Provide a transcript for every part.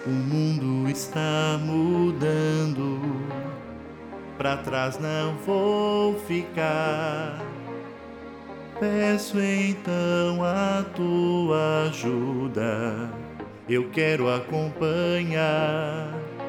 O mundo está mudando, pra trás não vou ficar. Peço então a tua ajuda, eu quero acompanhar.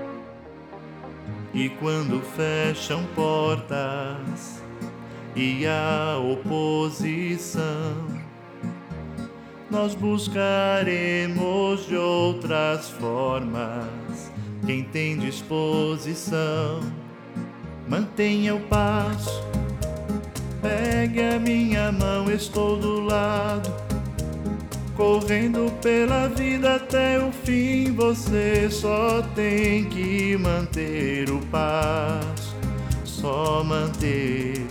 E quando fecham portas e a oposição, nós buscaremos de outras formas. Quem tem disposição, mantenha o passo, pegue a minha mão, estou do lado, correndo pela vida até o fim. Você só tem que manter o passo, só manter.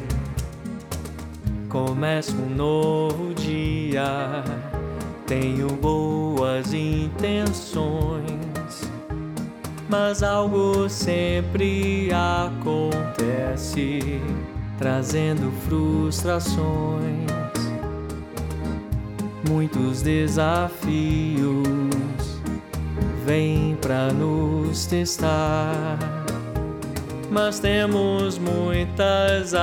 Começa um novo dia, tenho boas intenções, mas algo sempre acontece, trazendo frustrações. Muitos desafios vêm pra nos testar, mas temos muitas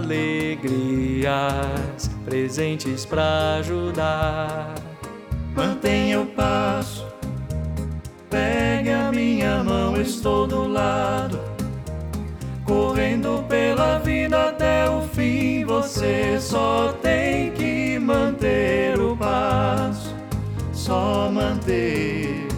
alegrias presentes pra ajudar. Mantenha o passo, pegue a minha mão, estou do lado, correndo pela vida até o fim. Você só tem que manter o passo, só manter.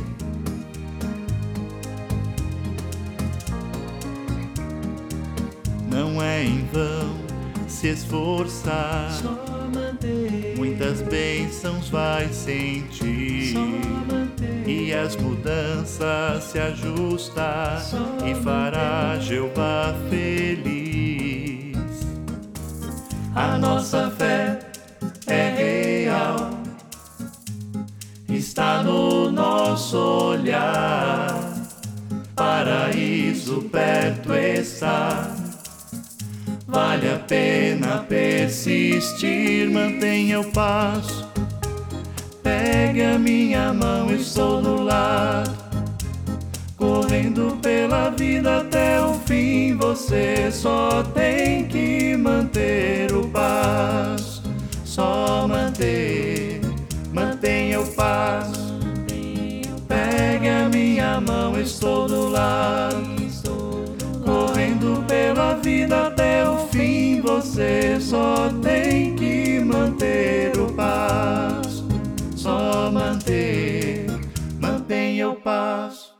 Não é em vão se esforçar, Só manter. muitas bênçãos vai sentir, Só manter. e as mudanças se ajustar, Só e fará manter. Jeová feliz. A nossa fé é real, está no nosso olhar, paraíso perto está. Vale a pena persistir, mantenha o passo, pegue a minha mão, estou do lado, correndo pela vida até o fim. Você só tem que manter o passo, só manter. Mantenha o passo, pegue a minha mão, estou do lado, correndo pela vida até o fim. Você só tem que manter o passo, só manter. Mantenha o passo,